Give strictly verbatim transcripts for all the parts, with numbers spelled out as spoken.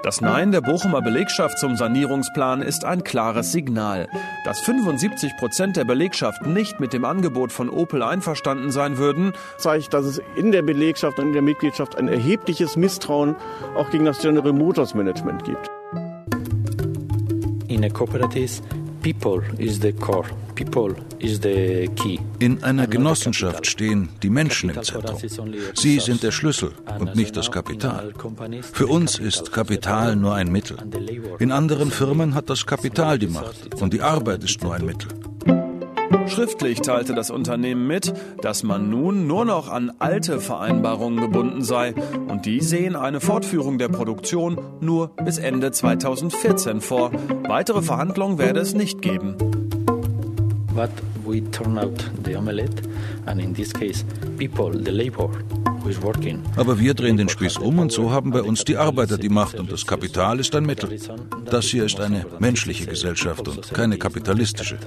Das Nein der Bochumer Belegschaft zum Sanierungsplan ist ein klares Signal. Dass fünfundsiebzig Prozent der Belegschaft nicht mit dem Angebot von Opel einverstanden sein würden, zeigt, dass es in der Belegschaft und in der Mitgliedschaft ein erhebliches Misstrauen auch gegen das General Motors Management gibt. In a cooperative, people is the core. People is the key. In einer Genossenschaft stehen die Menschen im Zentrum. Sie sind der Schlüssel und nicht das Kapital. Für uns ist Kapital nur ein Mittel. In anderen Firmen hat das Kapital die Macht und die Arbeit ist nur ein Mittel. Schriftlich teilte das Unternehmen mit, dass man nun nur noch an alte Vereinbarungen gebunden sei. Und die sehen eine Fortführung der Produktion nur bis Ende zweitausendvierzehn vor. Weitere Verhandlungen werde es nicht geben. But we turn out the omelette, and in this case, people, the labor, who is working. Aber wir drehen den Spieß um und so haben bei uns die Arbeiter die Macht und das Kapital ist ein Mittel. Das hier ist eine menschliche Gesellschaft und keine kapitalistische.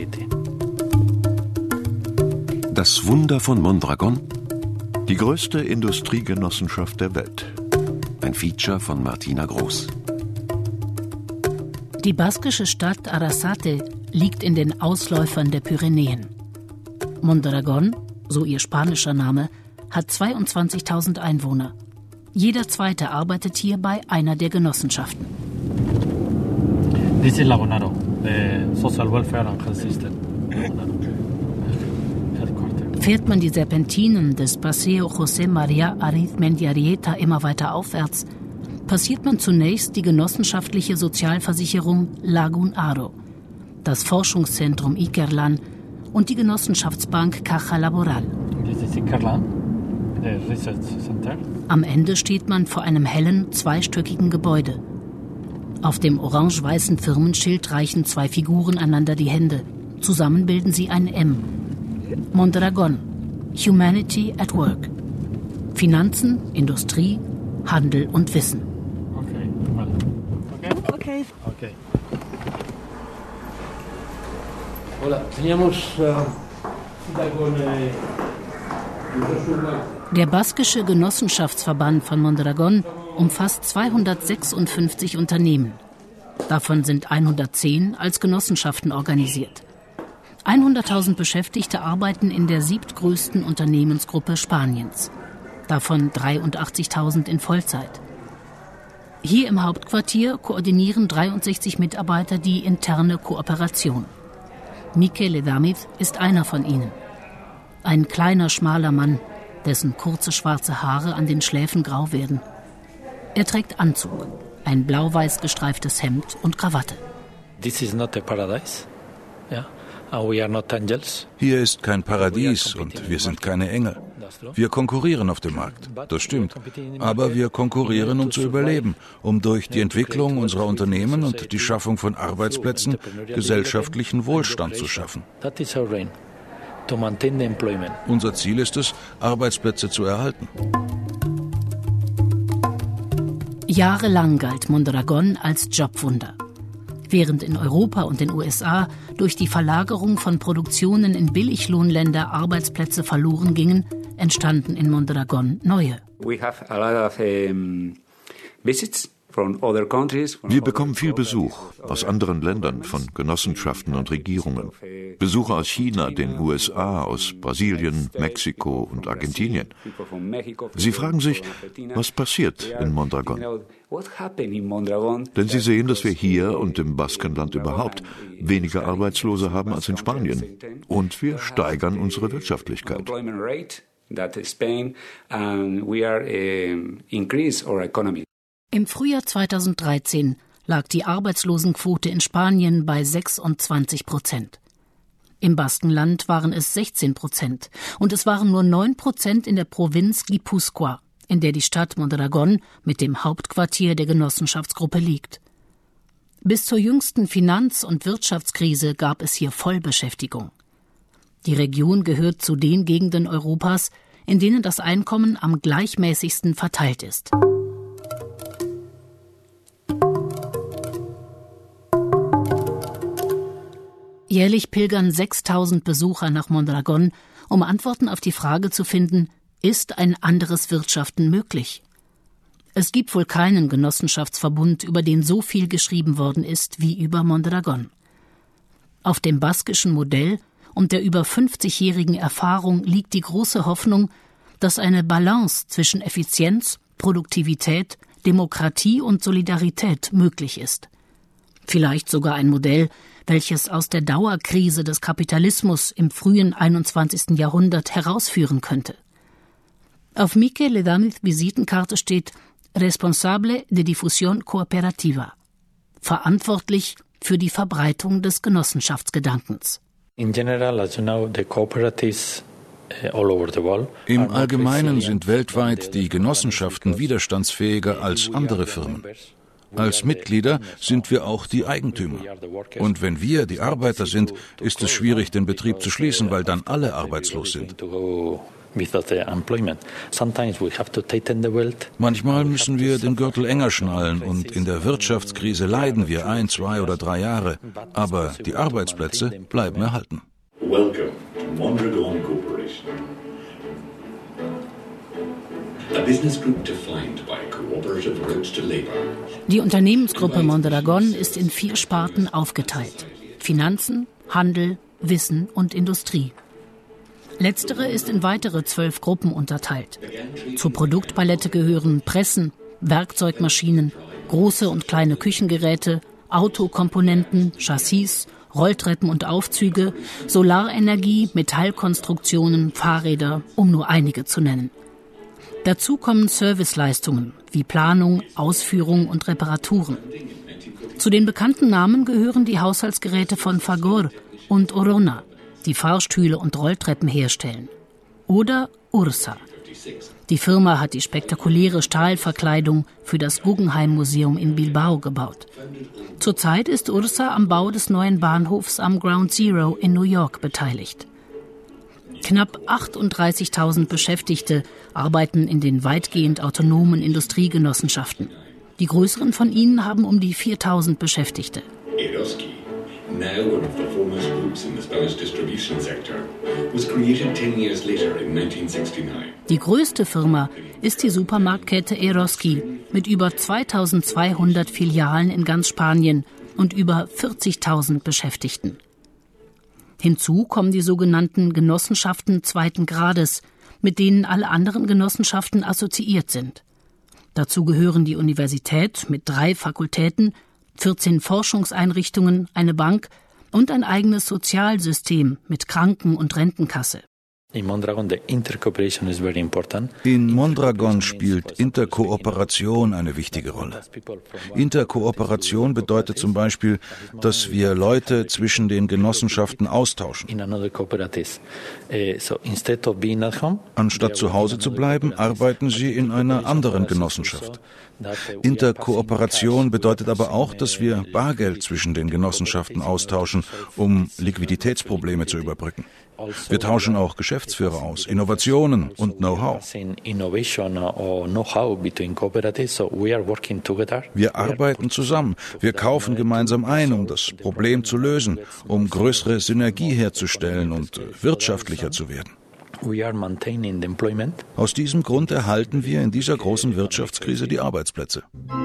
Das Wunder von Mondragon? Die größte Industriegenossenschaft der Welt. Ein Feature von Martina Groß. Die baskische Stadt Arrasate liegt in den Ausläufern der Pyrenäen. Mondragon, so ihr spanischer Name, hat zweiundzwanzigtausend Einwohner. Jeder Zweite arbeitet hier bei einer der Genossenschaften. This is Lagunaro, the social welfare and health system. Fährt man die Serpentinen des Paseo José María Arizmendiarrieta immer weiter aufwärts, passiert man zunächst die genossenschaftliche Sozialversicherung Lagunaro, das Forschungszentrum Ikerlan und die Genossenschaftsbank Caja Laboral. Am Ende steht man vor einem hellen, zweistöckigen Gebäude. Auf dem orange-weißen Firmenschild reichen zwei Figuren einander die Hände. Zusammen bilden sie ein M. Mondragon, Humanity at Work. Finanzen, Industrie, Handel und Wissen. Okay, okay, okay. okay. Hola, teníamos uh, cita con eh, Der baskische Genossenschaftsverband von Mondragon umfasst zweihundertsechsundfünfzig Unternehmen. Davon sind hundertzehn als Genossenschaften organisiert. hunderttausend Beschäftigte arbeiten in der siebtgrößten Unternehmensgruppe Spaniens. Davon dreiundachtzigtausend in Vollzeit. Hier im Hauptquartier koordinieren dreiundsechzig Mitarbeiter die interne Kooperation. Michele Damiz ist einer von ihnen. Ein kleiner, schmaler Mann, dessen kurze schwarze Haare an den Schläfen grau werden. Er trägt Anzug, ein blau-weiß gestreiftes Hemd und Krawatte. This is not a paradise. Yeah. We are not angels. Hier ist kein Paradies und wir sind keine Engel. Wir konkurrieren auf dem Markt, das stimmt. Aber wir konkurrieren, um zu überleben, um durch die Entwicklung unserer Unternehmen und die Schaffung von Arbeitsplätzen gesellschaftlichen Wohlstand zu schaffen. Unser Ziel ist es, Arbeitsplätze zu erhalten. Jahrelang galt Mondragon als Jobwunder. Während in Europa und den U S A durch die Verlagerung von Produktionen in Billiglohnländer Arbeitsplätze verloren gingen, entstanden in Mondragon neue. We have a lot of um, visits from other countries. From Wir bekommen viel Besuch aus anderen Ländern, von Genossenschaften und Regierungen. Besucher aus China, den U S A, aus Brasilien, Mexiko und Argentinien. Sie fragen sich, was passiert in Mondragon? Denn sie sehen, dass wir hier und im Baskenland überhaupt weniger Arbeitslose haben als in Spanien. Und wir steigern unsere Wirtschaftlichkeit. Im Frühjahr zweitausenddreizehn lag die Arbeitslosenquote in Spanien bei sechsundzwanzig Prozent. Im Baskenland waren es sechzehn Prozent und es waren nur neun Prozent in der Provinz Gipuzkoa, in der die Stadt Mondragon mit dem Hauptquartier der Genossenschaftsgruppe liegt. Bis zur jüngsten Finanz- und Wirtschaftskrise gab es hier Vollbeschäftigung. Die Region gehört zu den Gegenden Europas, in denen das Einkommen am gleichmäßigsten verteilt ist. Jährlich pilgern sechstausend Besucher nach Mondragon, um Antworten auf die Frage zu finden, ist ein anderes Wirtschaften möglich? Es gibt wohl keinen Genossenschaftsverbund, über den so viel geschrieben worden ist wie über Mondragon. Auf dem baskischen Modell und der über fünfzigjährigen Erfahrung liegt die große Hoffnung, dass eine Balance zwischen Effizienz, Produktivität, Demokratie und Solidarität möglich ist. Vielleicht sogar ein Modell, welches aus der Dauerkrise des Kapitalismus im frühen einundzwanzigsten Jahrhundert herausführen könnte. Auf Michele Ledamys Visitenkarte steht Responsable de Difusión Cooperativa, verantwortlich für die Verbreitung des Genossenschaftsgedankens. In general, as you know, the cooperatives all over the world. Im Allgemeinen sind weltweit die Genossenschaften widerstandsfähiger als andere Firmen. Als Mitglieder sind wir auch die Eigentümer. Und wenn wir die Arbeiter sind, ist es schwierig, den Betrieb zu schließen, weil dann alle arbeitslos sind. Manchmal müssen wir den Gürtel enger schnallen und in der Wirtschaftskrise leiden wir ein, zwei oder drei Jahre. Aber die Arbeitsplätze bleiben erhalten. Welcome to Mondragon Corporation. A business group defined by cooperative routes to labor. Die Unternehmensgruppe Mondragon ist in vier Sparten aufgeteilt: Finanzen, Handel, Wissen und Industrie. Letztere ist in weitere zwölf Gruppen unterteilt. Zur Produktpalette gehören Pressen, Werkzeugmaschinen, große und kleine Küchengeräte, Autokomponenten, Chassis, Rolltreppen und Aufzüge, Solarenergie, Metallkonstruktionen, Fahrräder, um nur einige zu nennen. Dazu kommen Serviceleistungen wie Planung, Ausführung und Reparaturen. Zu den bekannten Namen gehören die Haushaltsgeräte von Fagor und Orona, die Fahrstühle und Rolltreppen herstellen. Oder Ursa. Die Firma hat die spektakuläre Stahlverkleidung für das Guggenheim-Museum in Bilbao gebaut. Zurzeit ist Ursa am Bau des neuen Bahnhofs am Ground Zero in New York beteiligt. Knapp achtunddreißigtausend Beschäftigte arbeiten in den weitgehend autonomen Industriegenossenschaften. Die größeren von ihnen haben um die viertausend Beschäftigte. Eroski, now one of the foremost groups in the Spanish distribution sector, was created ten years later in nineteen sixty-nine. Die größte Firma ist die Supermarktkette Eroski mit über zweitausendzweihundert Filialen in ganz Spanien und über vierzigtausend Beschäftigten. Hinzu kommen die sogenannten Genossenschaften zweiten Grades, mit denen alle anderen Genossenschaften assoziiert sind. Dazu gehören die Universität mit drei Fakultäten, vierzehn Forschungseinrichtungen, eine Bank und ein eigenes Sozialsystem mit Kranken- und Rentenkasse. In Mondragon, the intercooperation is very important. In Mondragon spielt Interkooperation eine wichtige Rolle. Interkooperation bedeutet zum Beispiel, dass wir Leute zwischen den Genossenschaften austauschen. Anstatt zu Hause zu bleiben, arbeiten sie in einer anderen Genossenschaft. Interkooperation bedeutet aber auch, dass wir Bargeld zwischen den Genossenschaften austauschen, um Liquiditätsprobleme zu überbrücken. Wir tauschen auch Geschäftsführer aus, Innovationen und Know-how. Wir arbeiten zusammen, wir kaufen gemeinsam ein, um das Problem zu lösen, um größere Synergie herzustellen und wirtschaftlicher zu werden. Aus diesem Grund erhalten wir in dieser großen Wirtschaftskrise die Arbeitsplätze.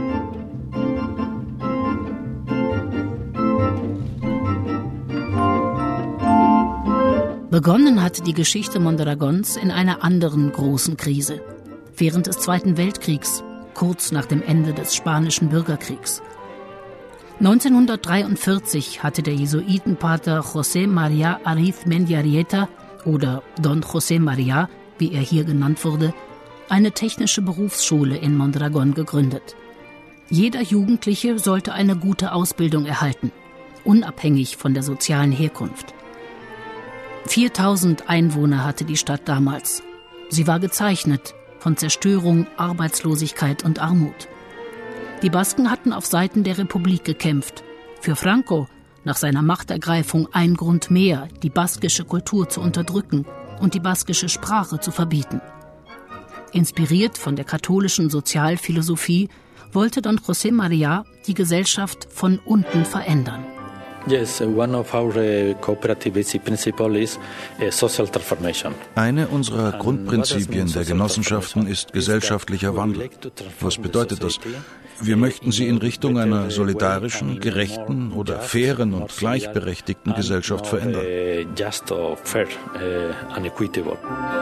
Begonnen hat die Geschichte Mondragons in einer anderen großen Krise, während des Zweiten Weltkriegs, kurz nach dem Ende des Spanischen Bürgerkriegs. neunzehnhundertdreiundvierzig hatte der Jesuitenpater José María Arizmendiarrieta oder Don José María, wie er hier genannt wurde, eine technische Berufsschule in Mondragon gegründet. Jeder Jugendliche sollte eine gute Ausbildung erhalten, unabhängig von der sozialen Herkunft. viertausend Einwohner hatte die Stadt damals. Sie war gezeichnet von Zerstörung, Arbeitslosigkeit und Armut. Die Basken hatten auf Seiten der Republik gekämpft. Für Franco, nach seiner Machtergreifung, ein Grund mehr, die baskische Kultur zu unterdrücken und die baskische Sprache zu verbieten. Inspiriert von der katholischen Sozialphilosophie wollte Don José María die Gesellschaft von unten verändern. Yes, one of our cooperative basic principles is social transformation. Eine unserer Grundprinzipien der Genossenschaften ist gesellschaftlicher Wandel. Was bedeutet das? Wir möchten sie in Richtung einer solidarischen, gerechten oder fairen und gleichberechtigten Gesellschaft verändern. Just, fair and equitable.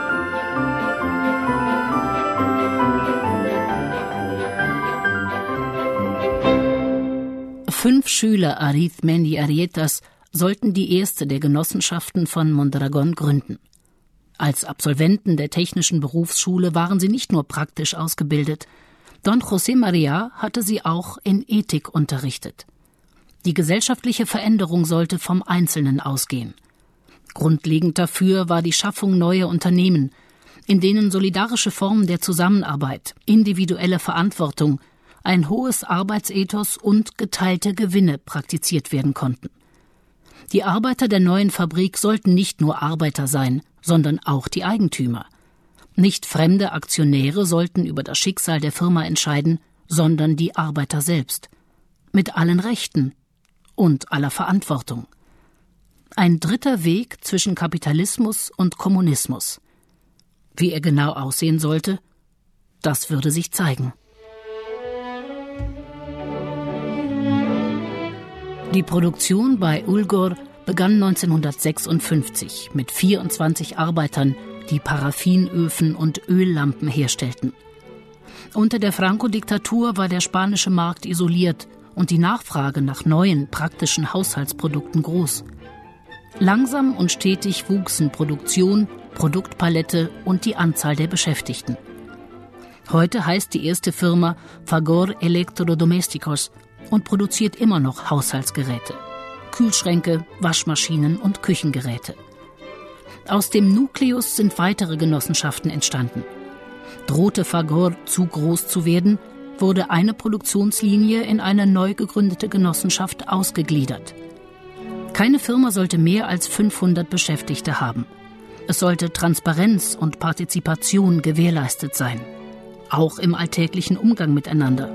Fünf Schüler Arizmendi Arrietas sollten die erste der Genossenschaften von Mondragón gründen. Als Absolventen der Technischen Berufsschule waren sie nicht nur praktisch ausgebildet, Don José María hatte sie auch in Ethik unterrichtet. Die gesellschaftliche Veränderung sollte vom Einzelnen ausgehen. Grundlegend dafür war die Schaffung neuer Unternehmen, in denen solidarische Formen der Zusammenarbeit, individuelle Verantwortung, ein hohes Arbeitsethos und geteilte Gewinne praktiziert werden konnten. Die Arbeiter der neuen Fabrik sollten nicht nur Arbeiter sein, sondern auch die Eigentümer. Nicht fremde Aktionäre sollten über das Schicksal der Firma entscheiden, sondern die Arbeiter selbst. Mit allen Rechten und aller Verantwortung. Ein dritter Weg zwischen Kapitalismus und Kommunismus. Wie er genau aussehen sollte, das würde sich zeigen. Die Produktion bei Ulgor begann neunzehnhundertsechsundfünfzig mit vierundzwanzig Arbeitern, die Paraffinöfen und Öllampen herstellten. Unter der Franco-Diktatur war der spanische Markt isoliert und die Nachfrage nach neuen, praktischen Haushaltsprodukten groß. Langsam und stetig wuchsen Produktion, Produktpalette und die Anzahl der Beschäftigten. Heute heißt die erste Firma Fagor Electrodomésticos und produziert immer noch Haushaltsgeräte, Kühlschränke, Waschmaschinen und Küchengeräte. Aus dem Nukleus sind weitere Genossenschaften entstanden. Drohte Fagor zu groß zu werden, wurde eine Produktionslinie in eine neu gegründete Genossenschaft ausgegliedert. Keine Firma sollte mehr als fünfhundert Beschäftigte haben. Es sollte Transparenz und Partizipation gewährleistet sein, auch im alltäglichen Umgang miteinander.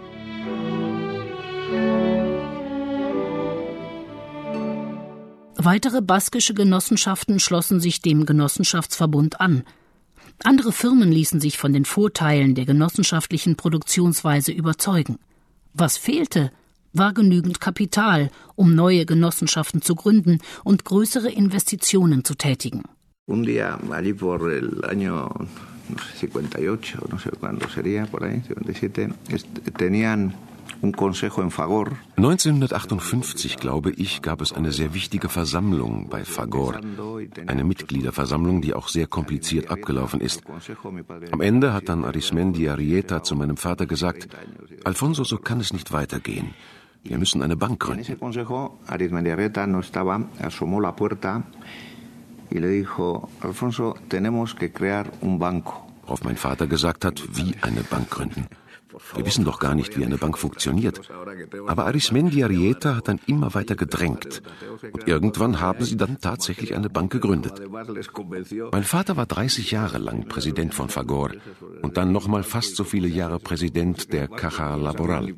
Weitere baskische Genossenschaften schlossen sich dem Genossenschaftsverbund an. Andere Firmen ließen sich von den Vorteilen der genossenschaftlichen Produktionsweise überzeugen. Was fehlte, war genügend Kapital, um neue Genossenschaften zu gründen und größere Investitionen zu tätigen. Un día, allí por el año cincuenta y ocho, no sé cuándo sería, por ahí, cincuenta y siete, tenían un consejo en Fagor. neunzehnhundertachtundfünfzig, glaube ich, gab es eine sehr wichtige Versammlung bei Fagor. Eine Mitgliederversammlung, die auch sehr kompliziert abgelaufen ist. Am Ende hat dann Arizmendi Arrieta zu meinem Vater gesagt: Alfonso, so kann es nicht weitergehen. Wir müssen eine Bank gründen. Arizmendi Arrieta no estaba, asomó la puerta y le dijo: Alfonso, tenemos que crear un banco. Worauf mein Vater gesagt hat, wie eine Bank gründen. Wir wissen doch gar nicht, wie eine Bank funktioniert. Aber Arizmendi Arrieta hat dann immer weiter gedrängt. Und irgendwann haben sie dann tatsächlich eine Bank gegründet. Mein Vater war dreißig Jahre lang Präsident von Fagor und dann nochmal fast so viele Jahre Präsident der Caja Laboral.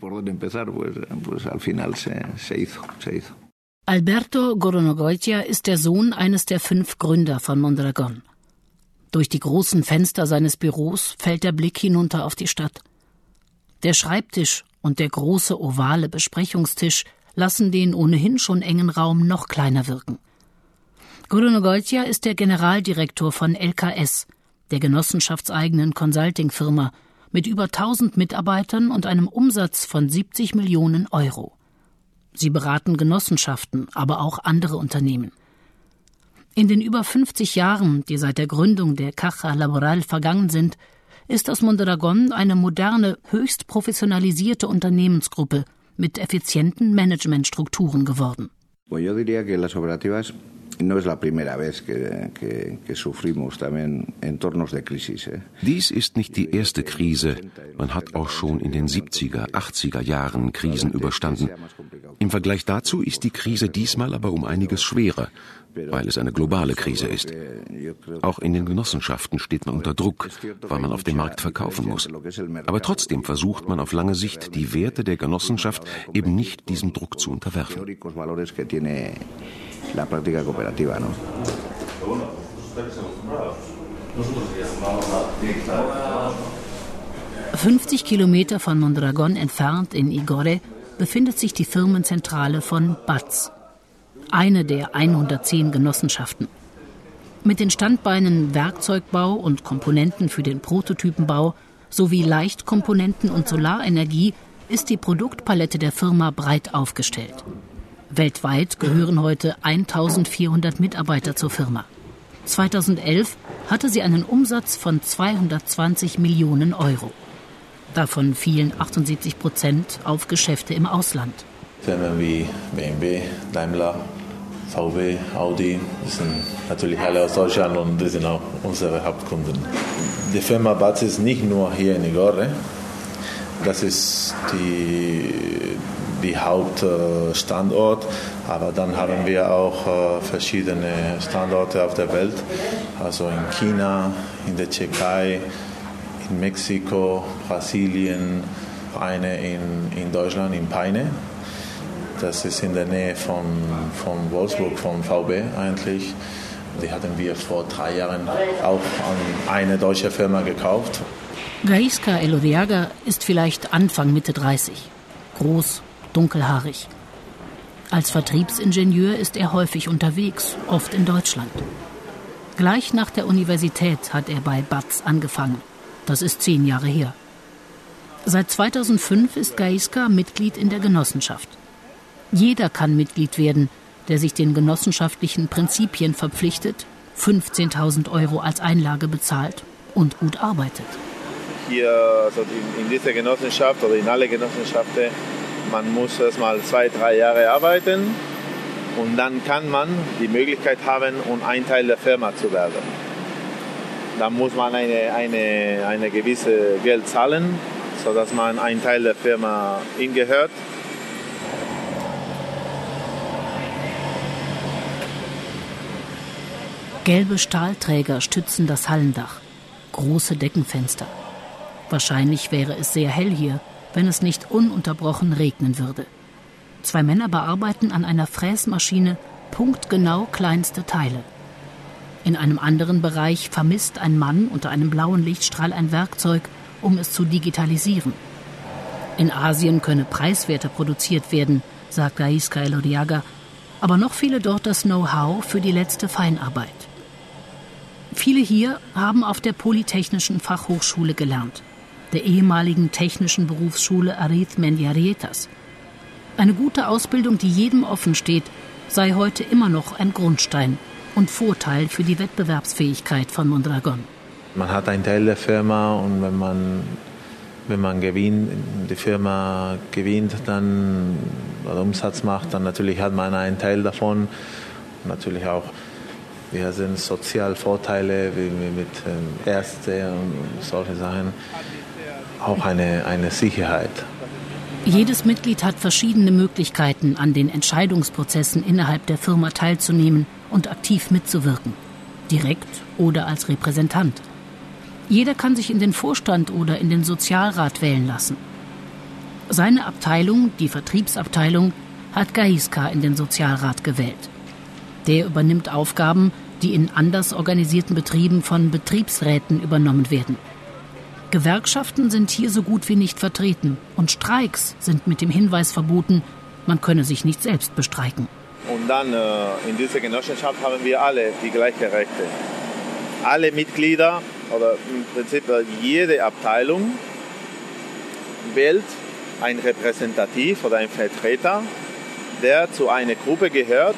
Alberto Goronogoitia ist der Sohn eines der fünf Gründer von Mondragón. Durch die großen Fenster seines Büros fällt der Blick hinunter auf die Stadt. Der Schreibtisch und der große ovale Besprechungstisch lassen den ohnehin schon engen Raum noch kleiner wirken. Goronogoitia ist der Generaldirektor von L K S, der genossenschaftseigenen Consulting-Firma, mit über tausend Mitarbeitern und einem Umsatz von siebzig Millionen Euro. Sie beraten Genossenschaften, aber auch andere Unternehmen. In den über fünfzig Jahren, die seit der Gründung der Caja Laboral vergangen sind, ist aus Mondragón eine moderne, höchst professionalisierte Unternehmensgruppe mit effizienten Managementstrukturen geworden. Yo diría que las operativas no es la primera vez que, que, que sufrimos también entornos de crisis. Dies ist nicht die erste Krise. Man hat auch schon in den siebziger, achtziger Jahren Krisen überstanden. Im Vergleich dazu ist die Krise diesmal aber um einiges schwerer, weil es eine globale Krise ist. Auch in den Genossenschaften steht man unter Druck, weil man auf dem Markt verkaufen muss. Aber trotzdem versucht man auf lange Sicht, die Werte der Genossenschaft eben nicht diesem Druck zu unterwerfen. fünfzig Kilometer von Mondragón entfernt in Igorre befindet sich die Firmenzentrale von B A T S, eine der hundertzehn Genossenschaften. Mit den Standbeinen Werkzeugbau und Komponenten für den Prototypenbau sowie Leichtkomponenten und Solarenergie ist die Produktpalette der Firma breit aufgestellt. Weltweit gehören heute eintausendvierhundert Mitarbeiter zur Firma. zweitausendelf hatte sie einen Umsatz von zweihundertzwanzig Millionen Euro. Davon fielen achtundsiebzig Prozent auf Geschäfte im Ausland. Firmen wie B M W, Daimler, V W, Audi, das sind natürlich alle aus Deutschland und das sind auch unsere Hauptkunden. Die Firma B A T S ist nicht nur hier in Igorre, das ist die, die Hauptstandort, aber dann haben wir auch verschiedene Standorte auf der Welt, also in China, in der Tschechei, in Mexiko, Brasilien, eine in, in Deutschland, in Peine. Das ist in der Nähe von, von Wolfsburg, von V W eigentlich. Die hatten wir vor drei Jahren auch an eine deutsche Firma gekauft. Gaisca Elorriaga ist vielleicht Anfang Mitte dreißig. Groß, dunkelhaarig. Als Vertriebsingenieur ist er häufig unterwegs, oft in Deutschland. Gleich nach der Universität hat er bei B A T S angefangen. Das ist zehn Jahre her. Seit zweitausendfünf ist Gaisca Mitglied in der Genossenschaft. Jeder kann Mitglied werden, der sich den genossenschaftlichen Prinzipien verpflichtet, fünfzehntausend Euro als Einlage bezahlt und gut arbeitet. Hier also in, in dieser Genossenschaft oder in alle Genossenschaften, man muss erst mal zwei, drei Jahre arbeiten und dann kann man die Möglichkeit haben, um ein Teil der Firma zu werden. Dann muss man eine, eine, eine gewisse Geld zahlen, sodass man ein Teil der Firma ihm gehört. Gelbe Stahlträger stützen das Hallendach, große Deckenfenster. Wahrscheinlich wäre es sehr hell hier, wenn es nicht ununterbrochen regnen würde. Zwei Männer bearbeiten an einer Fräsmaschine punktgenau kleinste Teile. In einem anderen Bereich vermisst ein Mann unter einem blauen Lichtstrahl ein Werkzeug, um es zu digitalisieren. In Asien könne preiswerter produziert werden, sagt Gaisca Elorriaga, aber noch fehle dort das Know-how für die letzte Feinarbeit. Viele hier haben auf der Polytechnischen Fachhochschule gelernt, der ehemaligen technischen Berufsschule Arizmendiarietas. Eine gute Ausbildung, die jedem offen steht, sei heute immer noch ein Grundstein und Vorteil für die Wettbewerbsfähigkeit von Mondragón. Man hat einen Teil der Firma und wenn man, wenn man gewinnt, die Firma gewinnt, dann oder Umsatz macht, dann natürlich hat man einen Teil davon. Natürlich auch, wir sind Sozialvorteile wie mit Ärzten und solche Sachen. Auch eine, eine Sicherheit. Jedes Mitglied hat verschiedene Möglichkeiten, an den Entscheidungsprozessen innerhalb der Firma teilzunehmen und aktiv mitzuwirken, direkt oder als Repräsentant. Jeder kann sich in den Vorstand oder in den Sozialrat wählen lassen. Seine Abteilung, die Vertriebsabteilung, hat Gaisca in den Sozialrat gewählt. Der übernimmt Aufgaben, die in anders organisierten Betrieben von Betriebsräten übernommen werden. Gewerkschaften sind hier so gut wie nicht vertreten und Streiks sind mit dem Hinweis verboten, man könne sich nicht selbst bestreiken. Und dann äh, in dieser Genossenschaft haben wir alle die gleichen Rechte. Alle Mitglieder oder im Prinzip jede Abteilung wählt einen Repräsentativ oder einen Vertreter, der zu einer Gruppe gehört.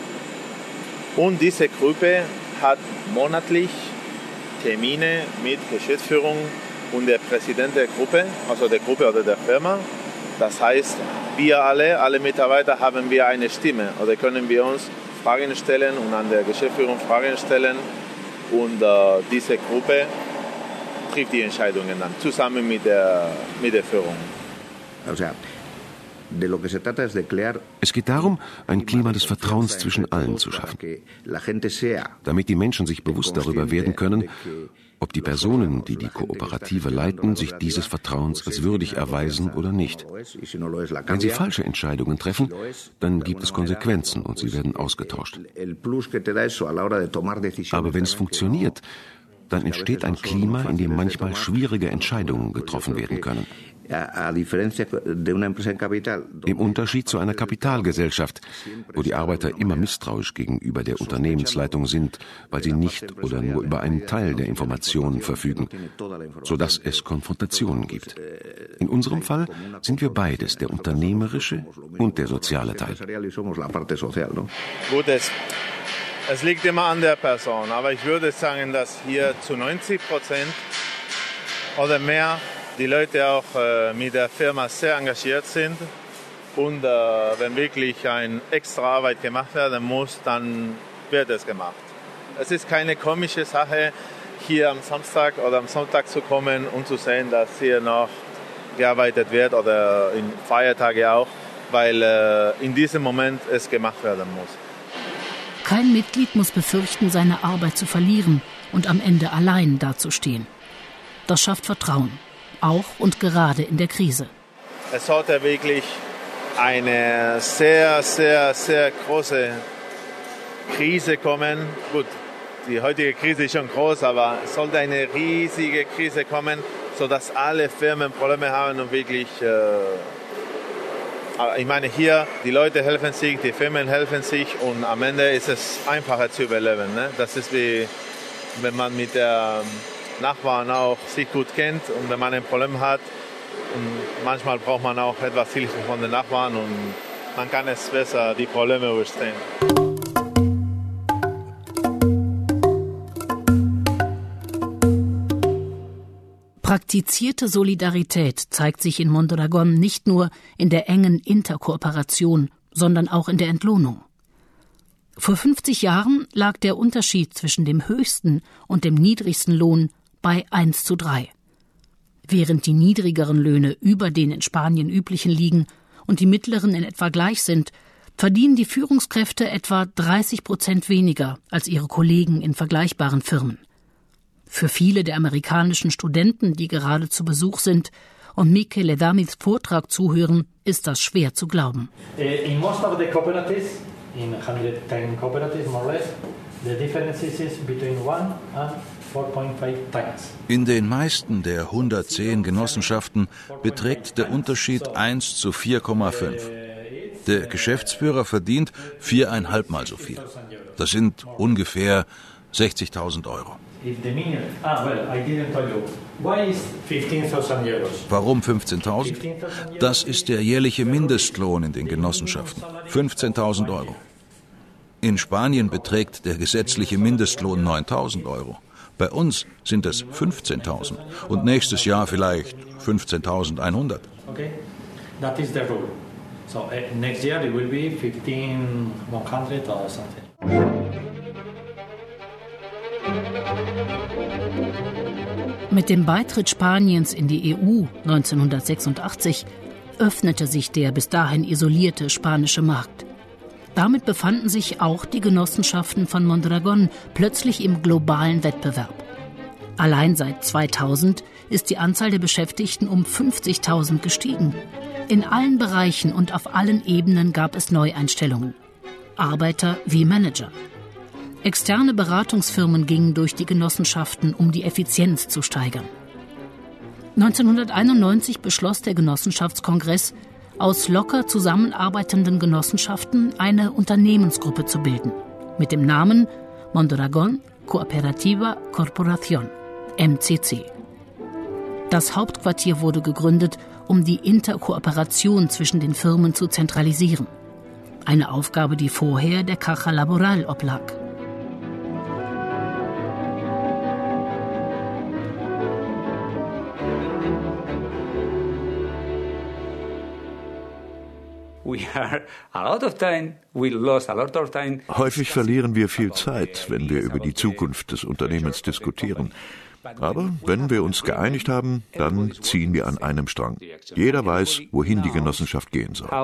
Und diese Gruppe hat monatlich Termine mit Geschäftsführung und der Präsident der Gruppe, also der Gruppe oder der Firma. Das heißt, wir alle, alle Mitarbeiter haben wir eine Stimme oder können wir uns Fragen stellen und an der Geschäftsführung Fragen stellen und äh, diese Gruppe trifft die Entscheidungen dann zusammen mit der, mit der Führung. Es geht darum, ein Klima des Vertrauens zwischen allen zu schaffen, damit die Menschen sich bewusst darüber werden können, ob die Personen, die die Kooperative leiten, sich dieses Vertrauens als würdig erweisen oder nicht. Wenn sie falsche Entscheidungen treffen, dann gibt es Konsequenzen und sie werden ausgetauscht. Aber wenn es funktioniert, dann entsteht ein Klima, in dem manchmal schwierige Entscheidungen getroffen werden können. Im Unterschied zu einer Kapitalgesellschaft, wo die Arbeiter immer misstrauisch gegenüber der Unternehmensleitung sind, weil sie nicht oder nur über einen Teil der Informationen verfügen, sodass es Konfrontationen gibt. In unserem Fall sind wir beides, der unternehmerische und der soziale Teil. Gut, es, es liegt immer an der Person, aber ich würde sagen, dass hier zu neunzig Prozent oder mehr die Leute auch äh, mit der Firma sehr engagiert sind und äh, wenn wirklich eine extra Arbeit gemacht werden muss, dann wird es gemacht. Es ist keine komische Sache, hier am Samstag oder am Sonntag zu kommen und zu sehen, dass hier noch gearbeitet wird oder in Feiertage auch, weil äh, in diesem Moment es gemacht werden muss. Kein Mitglied muss befürchten, seine Arbeit zu verlieren und am Ende allein dazustehen. Das schafft Vertrauen. Auch und gerade in der Krise. Es sollte wirklich eine sehr, sehr, sehr große Krise kommen. Gut, die heutige Krise ist schon groß, aber es sollte eine riesige Krise kommen, sodass alle Firmen Probleme haben und wirklich, äh, ich meine hier, die Leute helfen sich, die Firmen helfen sich und am Ende ist es einfacher zu überleben. Ne? Das ist wie, wenn man mit der Nachbarn auch sich gut kennt und wenn man ein Problem hat und manchmal braucht man auch etwas Hilfe von den Nachbarn und man kann es besser die Probleme überstehen. Praktizierte Solidarität zeigt sich in Mondragón nicht nur in der engen Interkooperation, sondern auch in der Entlohnung. Vor fünfzig Jahren lag der Unterschied zwischen dem höchsten und dem niedrigsten Lohn bei eins zu drei. Während die niedrigeren Löhne über den in Spanien üblichen liegen und die mittleren in etwa gleich sind, verdienen die Führungskräfte etwa dreißig Prozent weniger als ihre Kollegen in vergleichbaren Firmen. Für viele der amerikanischen Studenten, die gerade zu Besuch sind und Michele Damids Vortrag zuhören, ist das schwer zu glauben. In most of the cooperatives, in one hundred ten cooperatives more or less, the difference is between one and four point five times. In den meisten der hundertzehn Genossenschaften beträgt der Unterschied eins zu vier Komma fünf. Der Geschäftsführer verdient viereinhalb Mal so viel. Das sind ungefähr sechzigtausend Euro. Warum fünfzehntausend? Das ist der jährliche Mindestlohn in den Genossenschaften. fünfzehntausend Euro. In Spanien beträgt der gesetzliche Mindestlohn neuntausend Euro. Bei uns sind es fünfzehntausend und nächstes Jahr vielleicht fünfzehntausendeinhundert. Okay, that is the rule. So uh, next year it will be fifteen hundred or something. Mit dem Beitritt Spaniens in die E U neunzehnhundertsechsundachtzig öffnete sich der bis dahin isolierte spanische Markt. Damit befanden sich auch die Genossenschaften von Mondragón plötzlich im globalen Wettbewerb. Allein seit zweitausend ist die Anzahl der Beschäftigten um fünfzigtausend gestiegen. In allen Bereichen und auf allen Ebenen gab es Neueinstellungen. Arbeiter wie Manager. Externe Beratungsfirmen gingen durch die Genossenschaften, um die Effizienz zu steigern. neunzehnhunderteinundneunzig beschloss der Genossenschaftskongress, aus locker zusammenarbeitenden Genossenschaften eine Unternehmensgruppe zu bilden, mit dem Namen Mondragón Cooperativa Corporación, M C C. Das Hauptquartier wurde gegründet, um die Interkooperation zwischen den Firmen zu zentralisieren. Eine Aufgabe, die vorher der Caja Laboral oblag. Häufig verlieren wir viel Zeit, wenn wir über die Zukunft des Unternehmens diskutieren. Aber wenn wir uns geeinigt haben, dann ziehen wir an einem Strang. Jeder weiß, wohin die Genossenschaft gehen soll.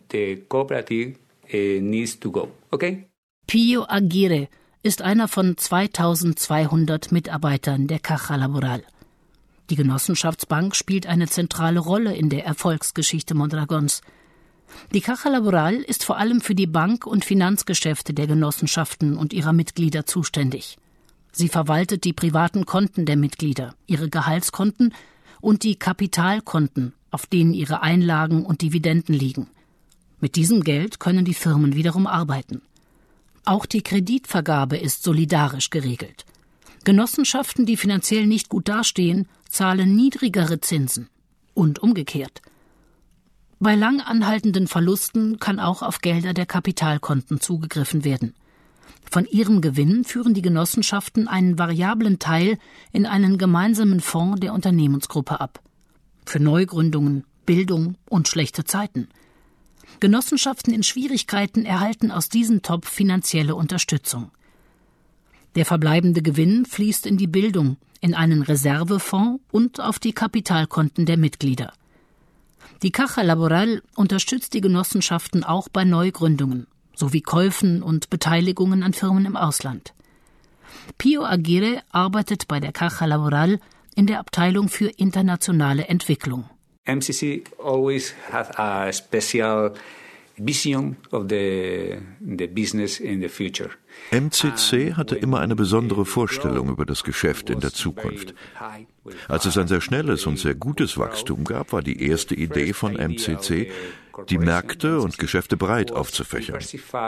Pío Aguirre ist einer von zweitausendzweihundert Mitarbeitern der Caja Laboral. Die Genossenschaftsbank spielt eine zentrale Rolle in der Erfolgsgeschichte Mondragons. Die Caja Laboral ist vor allem für die Bank- und Finanzgeschäfte der Genossenschaften und ihrer Mitglieder zuständig. Sie verwaltet die privaten Konten der Mitglieder, ihre Gehaltskonten und die Kapitalkonten, auf denen ihre Einlagen und Dividenden liegen. Mit diesem Geld können die Firmen wiederum arbeiten. Auch die Kreditvergabe ist solidarisch geregelt. Genossenschaften, die finanziell nicht gut dastehen, zahlen niedrigere Zinsen. Und umgekehrt. Bei lang anhaltenden Verlusten kann auch auf Gelder der Kapitalkonten zugegriffen werden. Von ihrem Gewinn führen die Genossenschaften einen variablen Teil in einen gemeinsamen Fonds der Unternehmensgruppe ab. Für Neugründungen, Bildung und schlechte Zeiten. Genossenschaften in Schwierigkeiten erhalten aus diesem Topf finanzielle Unterstützung. Der verbleibende Gewinn fließt in die Bildung, in einen Reservefonds und auf die Kapitalkonten der Mitglieder. Die Caja Laboral unterstützt die Genossenschaften auch bei Neugründungen sowie Käufen und Beteiligungen an Firmen im Ausland. Pío Aguirre arbeitet bei der Caja Laboral in der Abteilung für internationale Entwicklung. M C C always has a special vision of the, the business in the future. M C C hatte immer eine besondere Vorstellung über das Geschäft in der Zukunft. Als es ein sehr schnelles und sehr gutes Wachstum gab, war die erste Idee von M C C, die Märkte und Geschäfte breit aufzufächern.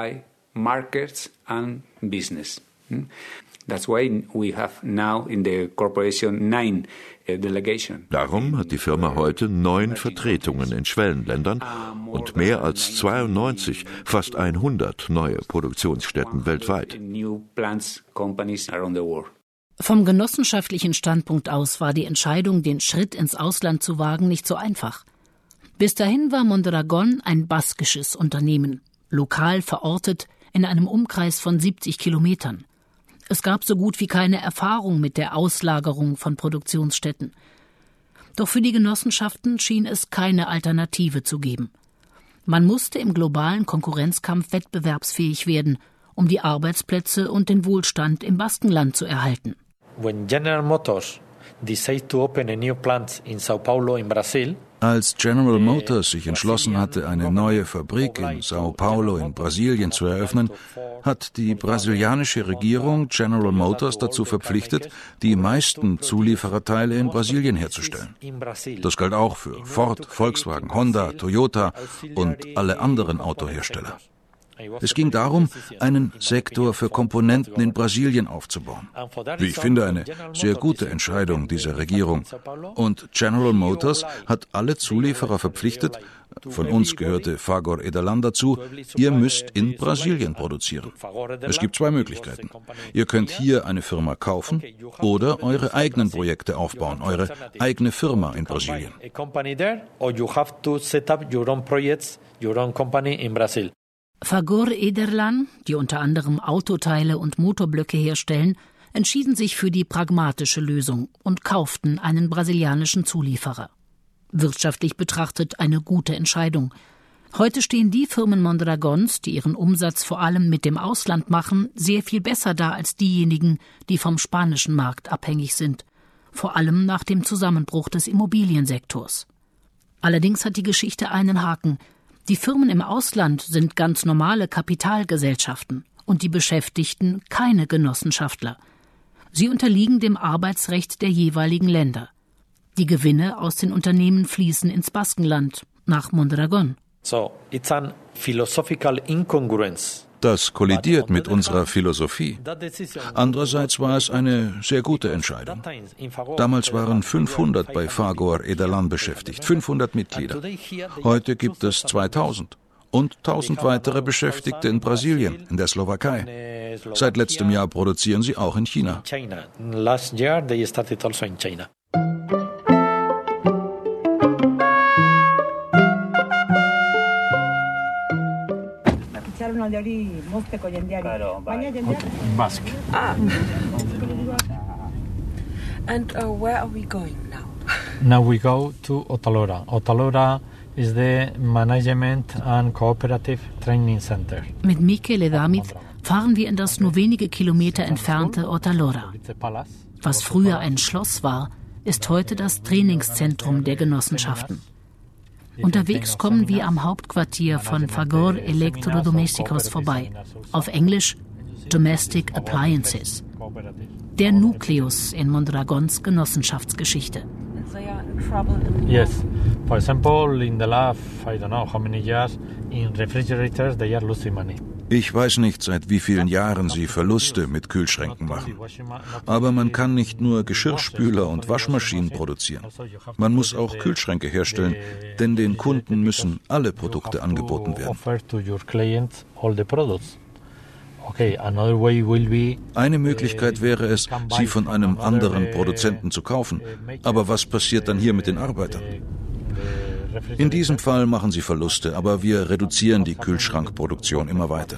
That's why we have now in the corporation nine delegation. Darum hat die Firma heute neun Vertretungen in Schwellenländern und mehr als zweiundneunzig, fast hundert neue Produktionsstätten weltweit. Vom genossenschaftlichen Standpunkt aus war die Entscheidung, den Schritt ins Ausland zu wagen, nicht so einfach. Bis dahin war Mondragon ein baskisches Unternehmen, lokal verortet in einem Umkreis von siebzig Kilometern. Es gab so gut wie keine Erfahrung mit der Auslagerung von Produktionsstätten. Doch für die Genossenschaften schien es keine Alternative zu geben. Man musste im globalen Konkurrenzkampf wettbewerbsfähig werden, um die Arbeitsplätze und den Wohlstand im Baskenland zu erhalten. When General Motors decided to open a new plant in São Paulo in Brazil, Als General Motors sich entschlossen hatte, eine neue Fabrik in São Paulo in Brasilien zu eröffnen, hat die brasilianische Regierung General Motors dazu verpflichtet, die meisten Zuliefererteile in Brasilien herzustellen. Das galt auch für Ford, Volkswagen, Honda, Toyota und alle anderen Autohersteller. Es ging darum, einen Sektor für Komponenten in Brasilien aufzubauen. Wie ich finde, eine sehr gute Entscheidung dieser Regierung. Und General Motors hat alle Zulieferer verpflichtet, von uns gehörte Fagor Edalan dazu, ihr müsst in Brasilien produzieren. Es gibt zwei Möglichkeiten. Ihr könnt hier eine Firma kaufen oder eure eigenen Projekte aufbauen, eure eigene Firma in Brasilien. Fagor Edalan, die unter anderem Autoteile und Motorblöcke herstellen, entschieden sich für die pragmatische Lösung und kauften einen brasilianischen Zulieferer. Wirtschaftlich betrachtet eine gute Entscheidung. Heute stehen die Firmen Mondragons, die ihren Umsatz vor allem mit dem Ausland machen, sehr viel besser da als diejenigen, die vom spanischen Markt abhängig sind. Vor allem nach dem Zusammenbruch des Immobiliensektors. Allerdings hat die Geschichte einen Haken. Die Firmen im Ausland sind ganz normale Kapitalgesellschaften und die Beschäftigten keine Genossenschaftler. Sie unterliegen dem Arbeitsrecht der jeweiligen Länder. Die Gewinne aus den Unternehmen fließen ins Baskenland, nach Mondragon. So, it's an philosophical incongruence. Das kollidiert mit unserer Philosophie. Andererseits war es eine sehr gute Entscheidung. Damals waren fünfhundert bei Fagor Edalan beschäftigt, fünfhundert Mitglieder. Heute gibt es zweitausend und tausend weitere Beschäftigte in Brasilien, in der Slowakei. Seit letztem Jahr produzieren sie auch in China. Last year they started also in China. Basque. Ah. And uh, where are we going now? Now we go to Otalora. Otalora is the Management and Cooperative Training Center. Mit Michele Damiz fahren wir in das nur wenige Kilometer entfernte Otalora. Was früher ein Schloss war, ist heute das Trainingszentrum der Genossenschaften. Unterwegs kommen wir am Hauptquartier von Fagor Electrodomésticos vorbei. Auf Englisch Domestic Appliances. Der Nukleus in Mondragons Genossenschaftsgeschichte. Yes. For example, in the last, I don't know how many years, in refrigerators they are losing money. Ich weiß nicht, seit wie vielen Jahren sie Verluste mit Kühlschränken machen. Aber man kann nicht nur Geschirrspüler und Waschmaschinen produzieren. Man muss auch Kühlschränke herstellen, denn den Kunden müssen alle Produkte angeboten werden. Eine Möglichkeit wäre es, sie von einem anderen Produzenten zu kaufen. Aber was passiert dann hier mit den Arbeitern? In diesem Fall machen sie Verluste, aber wir reduzieren die Kühlschrankproduktion immer weiter.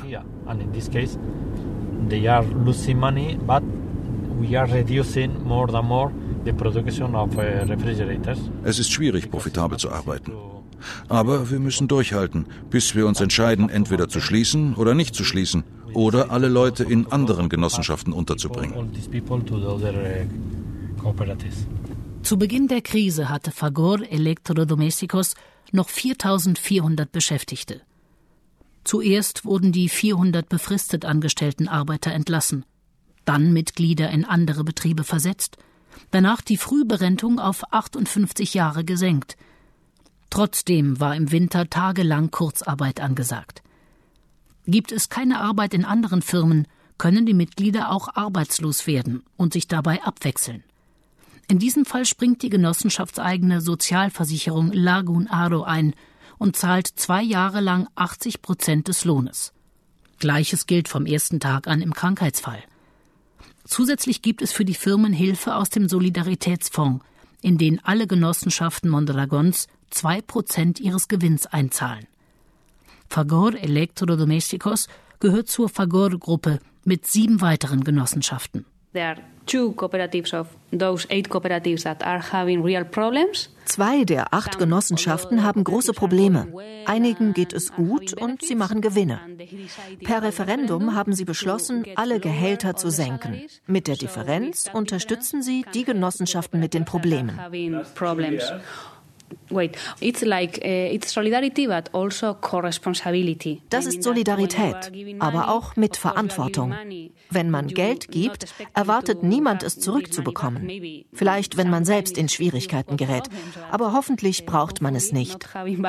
Es ist schwierig, profitabel zu arbeiten. Aber wir müssen durchhalten, bis wir uns entscheiden, entweder zu schließen oder nicht zu schließen oder alle Leute in anderen Genossenschaften unterzubringen. Zu Beginn der Krise hatte Fagor Electrodomésticos noch viertausendvierhundert Beschäftigte. Zuerst wurden die vierhundert befristet angestellten Arbeiter entlassen, dann Mitglieder in andere Betriebe versetzt, danach die Frühberentung auf achtundfünfzig Jahre gesenkt. Trotzdem war im Winter tagelang Kurzarbeit angesagt. Gibt es keine Arbeit in anderen Firmen, können die Mitglieder auch arbeitslos werden und sich dabei abwechseln. In diesem Fall springt die genossenschaftseigene Sozialversicherung Lagun Aro ein und zahlt zwei Jahre lang achtzig Prozent des Lohnes. Gleiches gilt vom ersten Tag an im Krankheitsfall. Zusätzlich gibt es für die Firmen Hilfe aus dem Solidaritätsfonds, in den alle Genossenschaften Mondragons zwei Prozent ihres Gewinns einzahlen. Fagor Electrodomésticos gehört zur Fagor-Gruppe mit sieben weiteren Genossenschaften. Zwei der acht Genossenschaften haben große Probleme. Einigen geht es gut und sie machen Gewinne. Per Referendum haben sie beschlossen, alle Gehälter zu senken. Mit der Differenz unterstützen sie die Genossenschaften mit den Problemen. Wait, it's like uh, it's solidarity, but also co-responsibility. Das ist Solidarität, aber auch mit Verantwortung. Wenn man Geld gibt, erwartet niemand, es zurückzubekommen. Vielleicht, wenn man selbst in Schwierigkeiten gerät. Aber hoffentlich braucht man es nicht.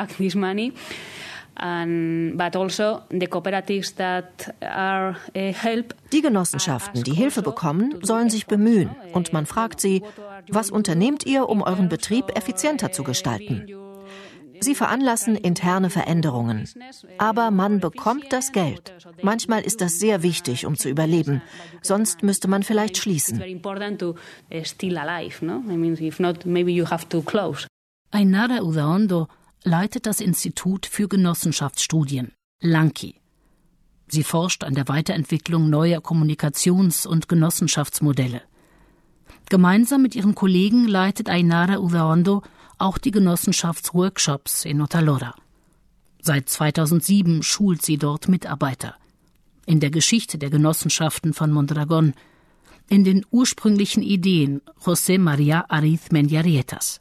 And, but also the cooperatives that are uh, help. Die Genossenschaften, die Hilfe bekommen, sollen sich bemühen. Und man fragt sie, was unternehmt ihr, um euren Betrieb effizienter zu gestalten? Sie veranlassen interne Veränderungen. Aber man bekommt das Geld. Manchmal ist das sehr wichtig, um zu überleben. Sonst müsste man vielleicht schließen. Ainara Udaondo leitet das Institut für Genossenschaftsstudien, Lanki. Sie forscht an der Weiterentwicklung neuer Kommunikations- und Genossenschaftsmodelle. Gemeinsam mit ihren Kollegen leitet Ainara Udaondo auch die Genossenschaftsworkshops in Otalora. Seit zweitausendsieben schult sie dort Mitarbeiter. In der Geschichte der Genossenschaften von Mondragon, in den ursprünglichen Ideen José María Arizmendiarrietas.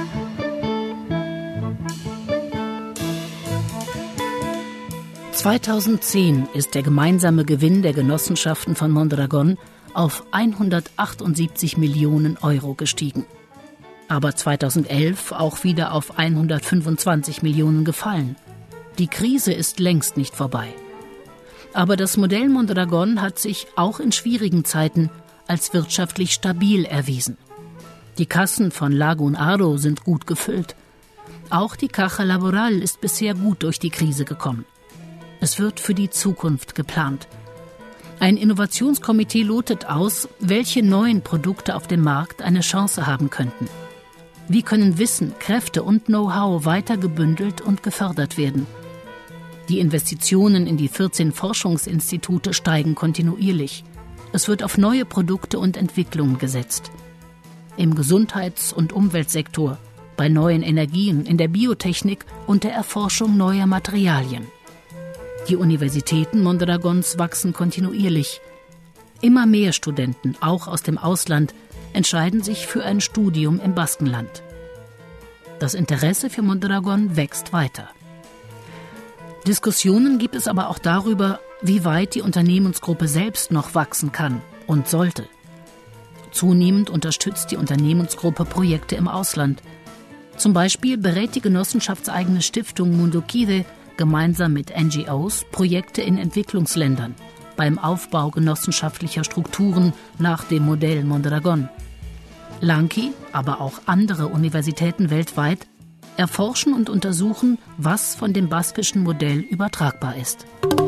zweitausendzehn ist der gemeinsame Gewinn der Genossenschaften von Mondragon auf hundertachtundsiebzig Millionen Euro gestiegen. Aber zweitausendelf auch wieder auf hundertfünfundzwanzig Millionen gefallen. Die Krise ist längst nicht vorbei. Aber das Modell Mondragon hat sich auch in schwierigen Zeiten als wirtschaftlich stabil erwiesen. Die Kassen von Lagun Aro sind gut gefüllt. Auch die Caja Laboral ist bisher gut durch die Krise gekommen. Es wird für die Zukunft geplant. Ein Innovationskomitee lotet aus, welche neuen Produkte auf dem Markt eine Chance haben könnten. Wie können Wissen, Kräfte und Know-how weiter gebündelt und gefördert werden? Die Investitionen in die vierzehn Forschungsinstitute steigen kontinuierlich. Es wird auf neue Produkte und Entwicklungen gesetzt. im Gesundheits- und Umweltsektor, bei neuen Energien, in der Biotechnik und der Erforschung neuer Materialien. Die Universitäten Mondragons wachsen kontinuierlich. Immer mehr Studenten, auch aus dem Ausland, entscheiden sich für ein Studium im Baskenland. Das Interesse für Mondragon wächst weiter. Diskussionen gibt es aber auch darüber, wie weit die Unternehmensgruppe selbst noch wachsen kann und sollte. Zunehmend unterstützt die Unternehmensgruppe Projekte im Ausland. Zum Beispiel berät die genossenschaftseigene Stiftung Mundukide gemeinsam mit N G Os Projekte in Entwicklungsländern beim Aufbau genossenschaftlicher Strukturen nach dem Modell Mondragon. Lanki, aber auch andere Universitäten weltweit erforschen und untersuchen, was von dem baskischen Modell übertragbar ist.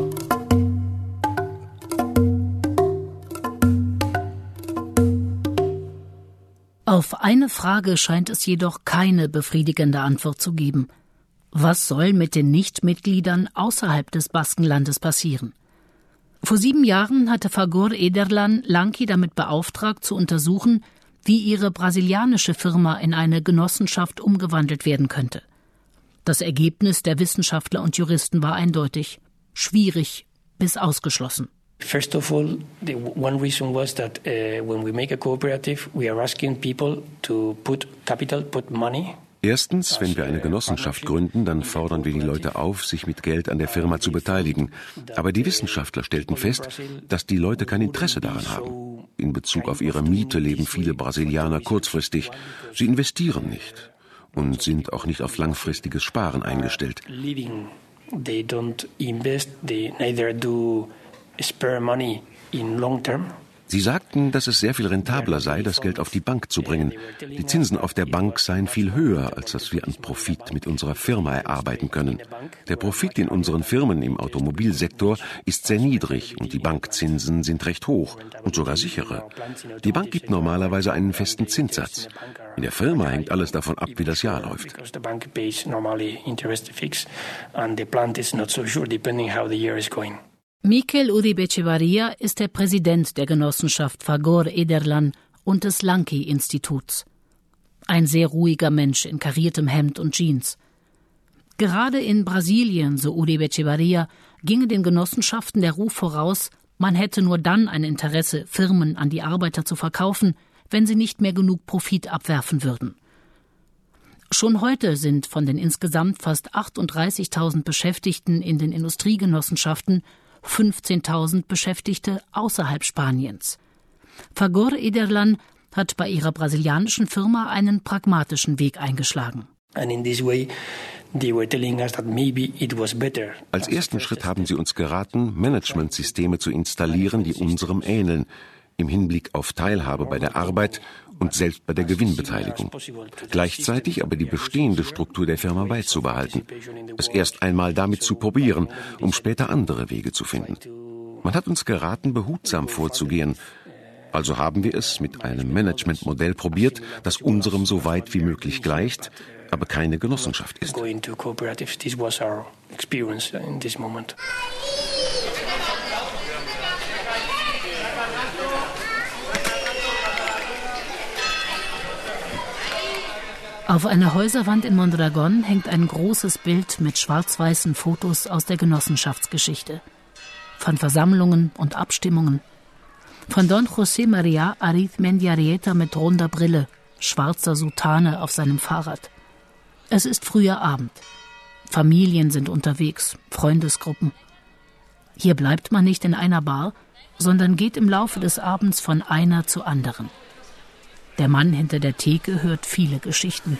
Auf eine Frage scheint es jedoch keine befriedigende Antwort zu geben. Was soll mit den Nichtmitgliedern außerhalb des Baskenlandes passieren? Vor sieben Jahren hatte Fagor Ederlan Lanki damit beauftragt, zu untersuchen, wie ihre brasilianische Firma in eine Genossenschaft umgewandelt werden könnte. Das Ergebnis der Wissenschaftler und Juristen war eindeutig: schwierig bis ausgeschlossen. First of all, the one reason was that uh, when we make a cooperative, we are asking people to put capital, put money. Erstens, wenn wir eine Genossenschaft gründen, dann fordern wir die Leute auf, sich mit Geld an der Firma zu beteiligen. Aber die Wissenschaftler stellten fest, dass die Leute kein Interesse daran haben. In Bezug auf ihre Miete leben viele Brasilianer kurzfristig. Sie investieren nicht und sind auch nicht auf langfristiges Sparen eingestellt. They don't invest, they neither do spare money in long term. Sie sagten, dass es sehr viel rentabler sei, das Geld auf die Bank zu bringen. Die Zinsen auf der Bank seien viel höher, als was wir an Profit mit unserer Firma erarbeiten können. Der Profit in unseren Firmen im Automobilsektor ist sehr niedrig und die Bankzinsen sind recht hoch und sogar sichere. Die Bank gibt normalerweise einen festen Zinssatz. In der Firma hängt alles davon ab, wie das Jahr läuft. Mikel Uribe Echevarria ist der Präsident der Genossenschaft Fagor Ederlan und des Lanki-Instituts. Ein sehr ruhiger Mensch in kariertem Hemd und Jeans. Gerade in Brasilien, so Uribe Echevarria, ginge den Genossenschaften der Ruf voraus, man hätte nur dann ein Interesse, Firmen an die Arbeiter zu verkaufen, wenn sie nicht mehr genug Profit abwerfen würden. Schon heute sind von den insgesamt fast achtunddreißigtausend Beschäftigten in den Industriegenossenschaften fünfzehntausend Beschäftigte außerhalb Spaniens. Fagor Ederlan hat bei ihrer brasilianischen Firma einen pragmatischen Weg eingeschlagen. Als ersten Schritt haben sie uns geraten, Managementsysteme zu installieren, die unserem ähneln, im Hinblick auf Teilhabe bei der Arbeit und selbst bei der Gewinnbeteiligung. Gleichzeitig aber die bestehende Struktur der Firma beizubehalten. Es erst einmal damit zu probieren, um später andere Wege zu finden. Man hat uns geraten, behutsam vorzugehen. Also haben wir es mit einem Managementmodell probiert, das unserem so weit wie möglich gleicht, aber keine Genossenschaft ist. Auf einer Häuserwand in Mondragon hängt ein großes Bild mit schwarz-weißen Fotos aus der Genossenschaftsgeschichte. Von Versammlungen und Abstimmungen. Von Don José María Arizmendi Arrieta mit runder Brille, schwarzer Soutane auf seinem Fahrrad. Es ist früher Abend. Familien sind unterwegs, Freundesgruppen. Hier bleibt man nicht in einer Bar, sondern geht im Laufe des Abends von einer zu anderen. Der Mann hinter der Theke hört viele Geschichten.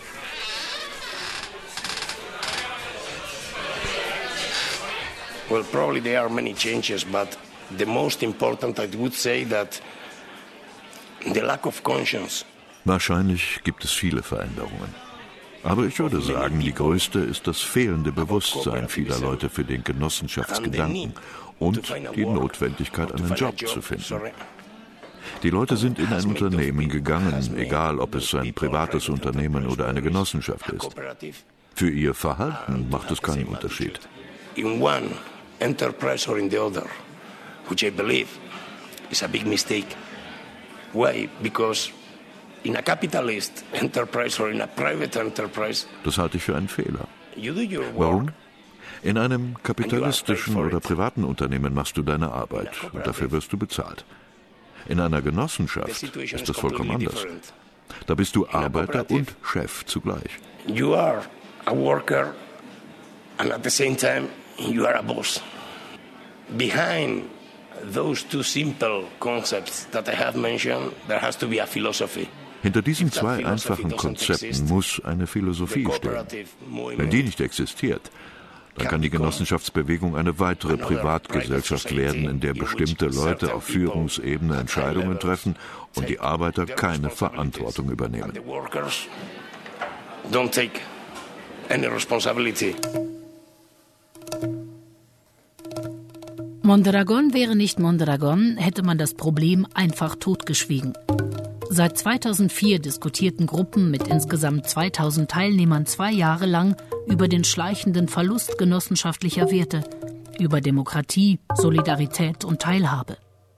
Well, probably there are many changes, but the most important, I would say that the lack of conscience. Wahrscheinlich gibt es viele Veränderungen. Aber ich würde sagen, die größte ist das fehlende Bewusstsein vieler Leute für den Genossenschaftsgedanken und die Notwendigkeit, einen Job zu finden. Die Leute sind in ein Unternehmen gegangen, egal ob es ein privates Unternehmen oder eine Genossenschaft ist. Für ihr Verhalten macht es keinen Unterschied. In one enterprise or in the other, which I believe is a big mistake. Why? Because in a capitalist enterprise or in a private enterprise. Das halte ich für einen Fehler. You do your work. Warum? In einem kapitalistischen oder privaten Unternehmen machst du deine Arbeit und dafür wirst du bezahlt. In einer Genossenschaft ist das vollkommen anders. Da bist du Arbeiter und Chef zugleich. You are a worker and at the same time you are a boss. Behind those two simple concepts that I have mentioned, there has to be a philosophy. Hinter diesen zwei einfachen Konzepten muss eine Philosophie stehen. Wenn die nicht existiert, dann kann die Genossenschaftsbewegung eine weitere Privatgesellschaft werden, in der bestimmte Leute auf Führungsebene Entscheidungen treffen und die Arbeiter keine Verantwortung übernehmen. Don't take any responsibility. Mondragon wäre nicht Mondragon, hätte man das Problem einfach totgeschwiegen. Seit zweitausendvier diskutierten Gruppen mit insgesamt zweitausend Teilnehmern zwei Jahre lang über den schleichenden Verlust genossenschaftlicher Werte, über Demokratie, Solidarität und Teilhabe.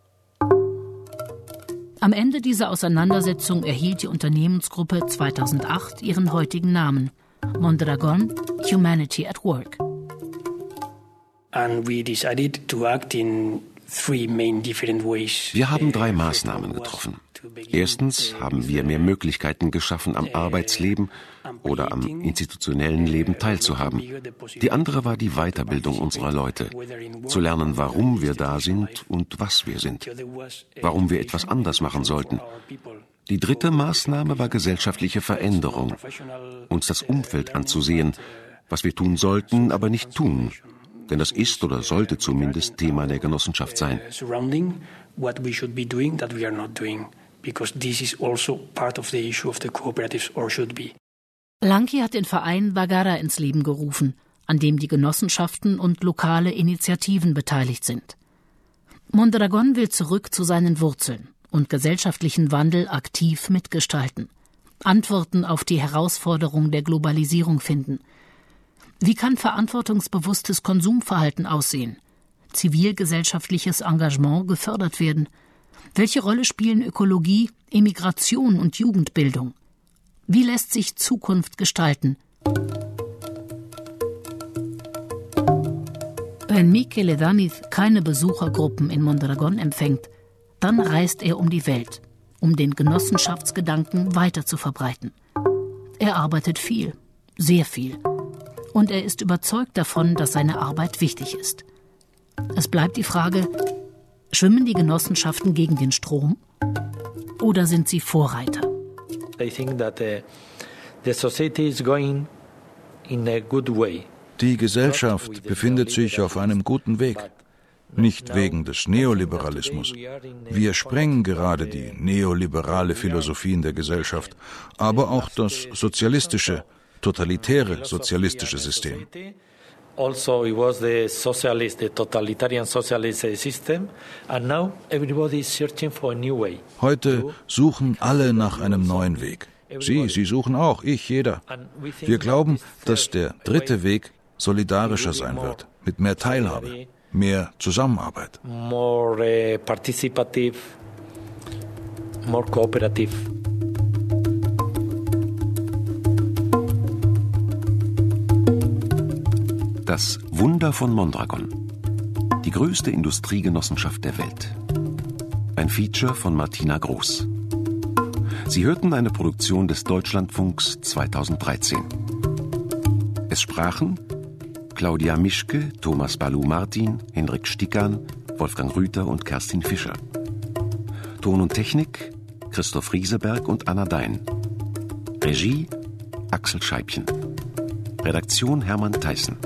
Am Ende dieser Auseinandersetzung erhielt die Unternehmensgruppe zweitausendacht ihren heutigen Namen: Mondragon Humanity at Work. And we decided to act in three main different ways. Wir haben drei Maßnahmen getroffen. Erstens haben wir mehr Möglichkeiten geschaffen, am Arbeitsleben oder am institutionellen Leben teilzuhaben. Die andere war die Weiterbildung unserer Leute, zu lernen, warum wir da sind und was wir sind, warum wir etwas anders machen sollten. Die dritte Maßnahme war gesellschaftliche Veränderung, uns das Umfeld anzusehen, was wir tun sollten, aber nicht tun. Denn das ist oder sollte zumindest Thema der Genossenschaft sein. What we should be doing that we are not doing, because this is also part of the issue of the cooperatives, or should be. Lanki hat den Verein Bagara ins Leben gerufen, an dem die Genossenschaften und lokale Initiativen beteiligt sind. Mondragon will zurück zu seinen Wurzeln und gesellschaftlichen Wandel aktiv mitgestalten, Antworten auf die Herausforderung der Globalisierung finden. Wie kann verantwortungsbewusstes Konsumverhalten aussehen? Zivilgesellschaftliches Engagement gefördert werden? Welche Rolle spielen Ökologie, Immigration und Jugendbildung? Wie lässt sich Zukunft gestalten? Wenn Michele Damiz keine Besuchergruppen in Mondragon empfängt, dann reist er um die Welt, um den Genossenschaftsgedanken weiter zu verbreiten. Er arbeitet viel, sehr viel. Und er ist überzeugt davon, dass seine Arbeit wichtig ist. Es bleibt die Frage, schwimmen die Genossenschaften gegen den Strom oder sind sie Vorreiter? I think that uh, the society is going in a good way. Die Gesellschaft befindet sich auf einem guten Weg. Nicht wegen des Neoliberalismus. Wir sprengen gerade die neoliberale Philosophie in der Gesellschaft, aber auch das sozialistische, totalitäre sozialistische System. Also it was the socialist, the totalitarian socialist system, and now everybody is searching for a new way. Heute suchen alle nach einem neuen Weg. Sie, Sie suchen auch, ich, jeder. Wir glauben, dass der dritte Weg solidarischer sein wird, mit mehr Teilhabe, mehr Zusammenarbeit. More uh, participative, more cooperative. Das Wunder von Mondragon. Die größte Industriegenossenschaft der Welt. Ein Feature von Martina Groß. Sie hörten eine Produktion des Deutschlandfunks zweitausenddreizehn. Es sprachen Claudia Mischke, Thomas Balu-Martin, Henrik Stickan, Wolfgang Rüther und Kerstin Fischer. Ton und Technik Christoph Rieseberg und Anna Dein. Regie Axel Scheibchen. Redaktion Hermann Theissen.